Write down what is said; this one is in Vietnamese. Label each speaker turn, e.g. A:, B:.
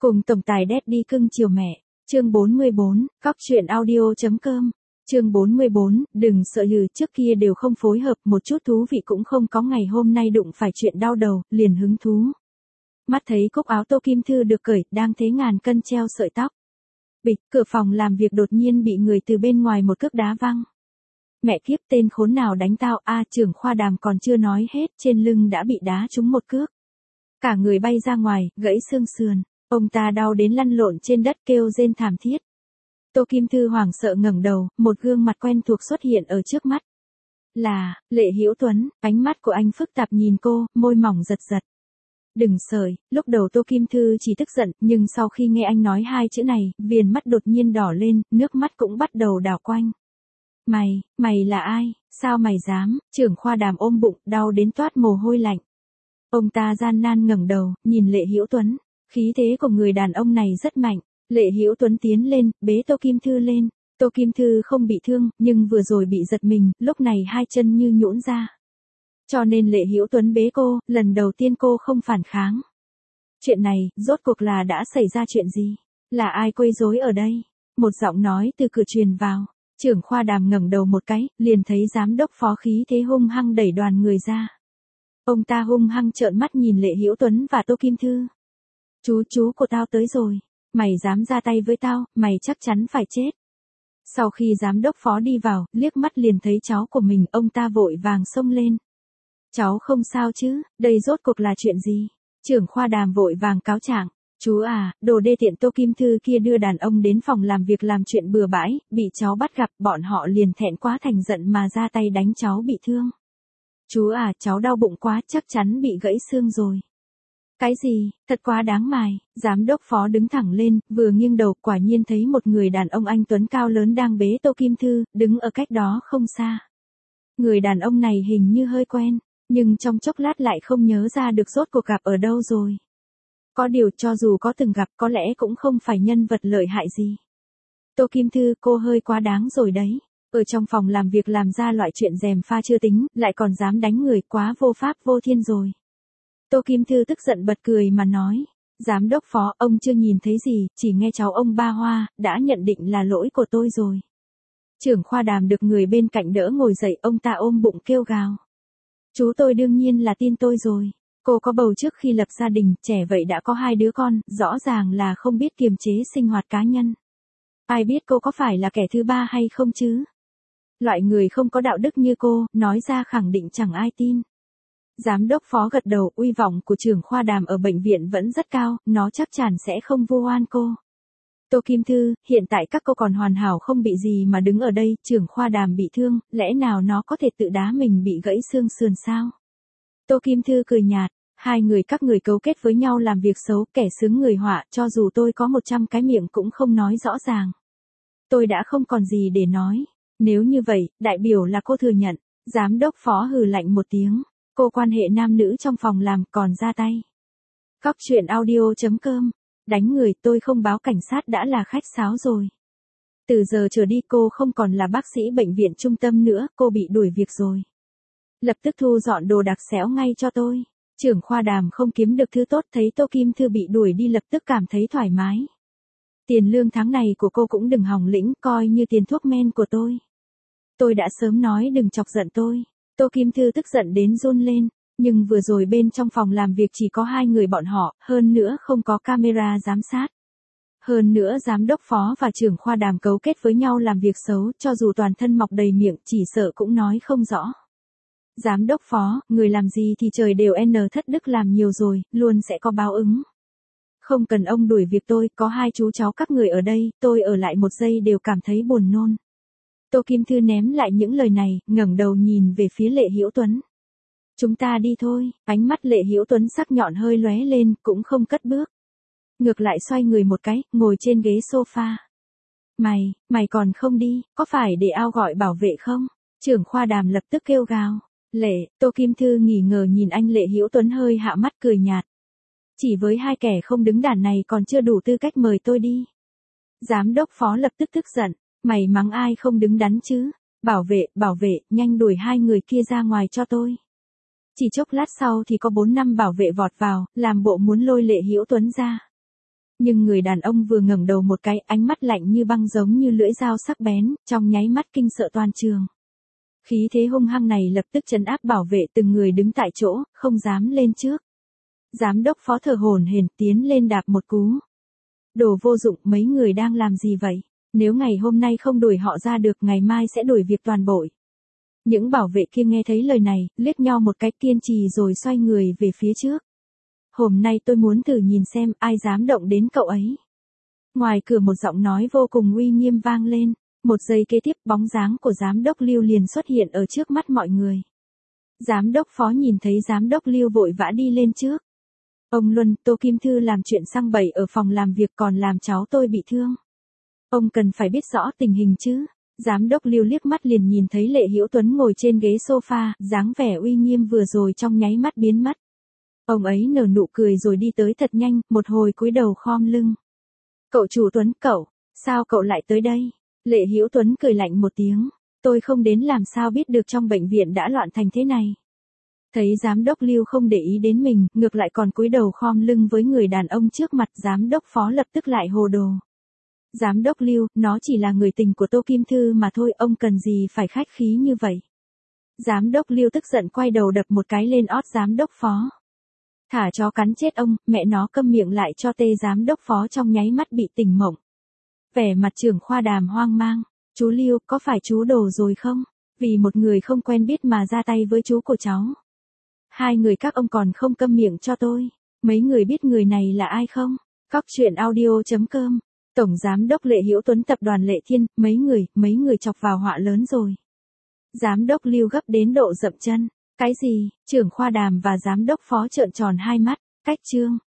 A: Cùng tổng tài Daddy cưng chiều mẹ. Chương 44, cóc truyện audio.com. Chương 44, đừng sợ hừ, trước kia đều không phối hợp, một chút thú vị cũng không có, ngày hôm nay đụng phải chuyện đau đầu, liền hứng thú. Mắt thấy cúc áo Tô Kim Thư được cởi, đang thế ngàn cân treo sợi tóc. Bịch, cửa phòng làm việc đột nhiên bị người từ bên ngoài một cước đá văng. Mẹ kiếp, tên khốn nào đánh tao, trưởng khoa Đàm còn chưa nói hết, trên lưng đã bị đá trúng một cước. Cả người bay ra ngoài, gãy xương sườn. Ông ta đau đến lăn lộn trên đất kêu rên thảm thiết. Tô Kim Thư hoảng sợ ngẩng đầu, một gương mặt quen thuộc xuất hiện ở trước mắt. Là, Lệ Hữu Tuấn, ánh mắt của anh phức tạp nhìn cô, môi mỏng giật giật. Đừng sởi, lúc đầu Tô Kim Thư chỉ tức giận, nhưng sau khi nghe anh nói hai chữ này, viền mắt đột nhiên đỏ lên, nước mắt cũng bắt đầu đảo quanh. Mày là ai, sao mày dám, trưởng khoa Đàm ôm bụng, đau đến toát mồ hôi lạnh. Ông ta gian nan ngẩng đầu, nhìn Lệ Hữu Tuấn. Khí thế của người đàn ông này rất mạnh. Lệ Hữu Tuấn tiến lên, bế Tô Kim Thư lên. Tô Kim Thư không bị thương, nhưng vừa rồi bị giật mình, lúc này hai chân như nhũn ra. Cho nên Lệ Hữu Tuấn bế cô, lần đầu tiên cô không phản kháng. Chuyện này, rốt cuộc là đã xảy ra chuyện gì? Là ai quấy rối ở đây? Một giọng nói từ cửa truyền vào. Trưởng khoa Đàm ngẩng đầu một cái, liền thấy giám đốc phó khí thế hung hăng đẩy đoàn người ra. Ông ta hung hăng trợn mắt nhìn Lệ Hữu Tuấn và Tô Kim Thư. Chú của tao tới rồi. Mày dám ra tay với tao, mày chắc chắn phải chết. Sau khi giám đốc phó đi vào, liếc mắt liền thấy cháu của mình, ông ta vội vàng xông lên. Cháu không sao chứ, đây rốt cuộc là chuyện gì? Trưởng khoa Đàm vội vàng cáo trạng. Chú đồ đê tiện Tô Kim Thư kia đưa đàn ông đến phòng làm việc làm chuyện bừa bãi, bị cháu bắt gặp, bọn họ liền thẹn quá thành giận mà ra tay đánh cháu bị thương. Chú cháu đau bụng quá, chắc chắn bị gãy xương rồi. Cái gì, thật quá đáng mài. Giám đốc phó đứng thẳng lên, vừa nghiêng đầu, quả nhiên thấy một người đàn ông anh tuấn cao lớn đang bế Tô Kim Thư, đứng ở cách đó không xa. Người đàn ông này hình như hơi quen, nhưng trong chốc lát lại không nhớ ra được rốt cuộc gặp ở đâu rồi. Có điều cho dù có từng gặp, có lẽ cũng không phải nhân vật lợi hại gì. Tô Kim Thư, cô hơi quá đáng rồi đấy. Ở trong phòng làm việc làm ra loại chuyện gièm pha chưa tính, lại còn dám đánh người, quá vô pháp vô thiên rồi. Tô Kim Thư tức giận bật cười mà nói. Giám đốc phó, ông chưa nhìn thấy gì, chỉ nghe cháu ông ba hoa, đã nhận định là lỗi của tôi rồi. Trưởng khoa Đàm được người bên cạnh đỡ ngồi dậy, ông ta ôm bụng kêu gào. Chú tôi đương nhiên là tin tôi rồi. Cô có bầu trước khi lập gia đình, trẻ vậy đã có 2 đứa con, rõ ràng là không biết kiềm chế sinh hoạt cá nhân. Ai biết cô có phải là kẻ thứ ba hay không chứ? Loại người không có đạo đức như cô, nói ra khẳng định chẳng ai tin. Giám đốc phó gật đầu, uy vọng của trưởng khoa Đàm ở bệnh viện vẫn rất cao, nó chắc chắn sẽ không vu oan cô. Tô Kim Thư, hiện tại các cô còn hoàn hảo không bị gì mà đứng ở đây, trưởng khoa Đàm bị thương, lẽ nào nó có thể tự đá mình bị gãy xương sườn sao? Tô Kim Thư cười nhạt, hai người các người cấu kết với nhau làm việc xấu, kẻ xướng người họa, cho dù tôi có 100 cái miệng cũng không nói rõ ràng. Tôi đã không còn gì để nói. Nếu như vậy, đại biểu là cô thừa nhận. Giám đốc phó hừ lạnh một tiếng. Cô quan hệ nam nữ trong phòng làm còn ra tay. Cóc truyện audio.com. Đánh người, tôi không báo cảnh sát đã là khách sáo rồi. Từ giờ trở đi cô không còn là bác sĩ bệnh viện trung tâm nữa, cô bị đuổi việc rồi. Lập tức thu dọn đồ đạc xéo ngay cho tôi. Trưởng khoa Đàm không kiếm được thứ tốt, thấy Tô Kim Thư bị đuổi đi lập tức cảm thấy thoải mái. Tiền lương tháng này của cô cũng đừng hòng lĩnh, coi như tiền thuốc men của tôi. Tôi đã sớm nói đừng chọc giận tôi. Tô Kim Thư tức giận đến run lên, nhưng vừa rồi bên trong phòng làm việc chỉ có 2 người bọn họ, hơn nữa không có camera giám sát. Hơn nữa giám đốc phó và trưởng khoa Đàm cấu kết với nhau làm việc xấu, cho dù toàn thân mọc đầy miệng, chỉ sợ cũng nói không rõ. Giám đốc phó, người làm gì thì trời đều thất đức làm nhiều rồi, luôn sẽ có báo ứng. Không cần ông đuổi việc tôi, có 2 chú cháu các người ở đây, tôi ở lại 1 giây đều cảm thấy buồn nôn. Tô Kim Thư ném lại những lời này, ngẩng đầu nhìn về phía Lệ Hữu Tuấn. Chúng ta đi thôi, ánh mắt Lệ Hữu Tuấn sắc nhọn hơi lóe lên, cũng không cất bước. Ngược lại xoay người một cái, ngồi trên ghế sofa. Mày còn không đi, có phải để ao gọi bảo vệ không? Trưởng khoa Đàm lập tức kêu gào. Tô Kim Thư nghi ngờ nhìn anh Lệ Hữu Tuấn hơi hạ mắt cười nhạt. Chỉ với 2 kẻ không đứng đàn này còn chưa đủ tư cách mời tôi đi. Giám đốc phó lập tức tức giận. Mày mắng ai không đứng đắn chứ? Bảo vệ, nhanh đuổi 2 người kia ra ngoài cho tôi. Chỉ chốc lát sau thì có 4-5 bảo vệ vọt vào, làm bộ muốn lôi Lệ Hữu Tuấn ra. Nhưng người đàn ông vừa ngẩng đầu một cái, ánh mắt lạnh như băng giống như lưỡi dao sắc bén, trong nháy mắt kinh sợ toàn trường. Khí thế hung hăng này lập tức trấn áp bảo vệ từng người đứng tại chỗ, không dám lên trước. Giám đốc Phó thở hổn hển tiến lên đạp một cú. Đồ vô dụng, mấy người đang làm gì vậy? Nếu ngày hôm nay không đuổi họ ra được, ngày mai sẽ đuổi việc toàn bộ. Những bảo vệ kia nghe thấy lời này, liếc nhau một cái kiên trì rồi xoay người về phía trước. Hôm nay tôi muốn thử nhìn xem ai dám động đến cậu ấy. Ngoài cửa một giọng nói vô cùng uy nghiêm vang lên. Một giây kế tiếp, bóng dáng của giám đốc Lưu liền xuất hiện ở trước mắt mọi người. Giám đốc Phó nhìn thấy giám đốc Lưu vội vã đi lên trước. Ông Luân, Tô Kim Thư làm chuyện xăng bậy ở phòng làm việc còn làm cháu tôi bị thương. Ông cần phải biết rõ tình hình chứ. Giám đốc Lưu liếc mắt liền nhìn thấy Lệ Hữu Tuấn ngồi trên ghế sofa, dáng vẻ uy nghiêm vừa rồi trong nháy mắt biến mất. Ông ấy nở nụ cười rồi đi tới thật nhanh, một hồi cúi đầu khom lưng. Cậu chủ Tuấn, sao cậu lại tới đây? Lệ Hữu Tuấn cười lạnh một tiếng, tôi không đến làm sao biết được trong bệnh viện đã loạn thành thế này. Thấy giám đốc Lưu không để ý đến mình, ngược lại còn cúi đầu khom lưng với người đàn ông trước mặt, giám đốc Phó lập tức lại hồ đồ. Giám đốc Lưu, nó chỉ là người tình của Tô Kim Thư mà thôi, ông cần gì phải khách khí như vậy. Giám đốc Lưu tức giận quay đầu đập một cái lên ót giám đốc Phó. Thả chó cắn chết ông, mẹ nó câm miệng lại cho tê. Giám đốc Phó trong nháy mắt bị tỉnh mộng. Vẻ mặt trưởng khoa Đàm hoang mang. Chú Lưu, có phải chú đổ rồi không? Vì một người không quen biết mà ra tay với chú của cháu. Hai người các ông còn không câm miệng cho tôi. Mấy người biết người này là ai không? Coctruyện.audio.com. Tổng giám đốc Lệ Hữu Tuấn tập đoàn Lệ Thiên, mấy người chọc vào họa lớn rồi. Giám đốc Lưu gấp đến độ dậm chân. Cái gì? Trưởng khoa Đàm và giám đốc Phó trợn tròn hai mắt. Cách chương.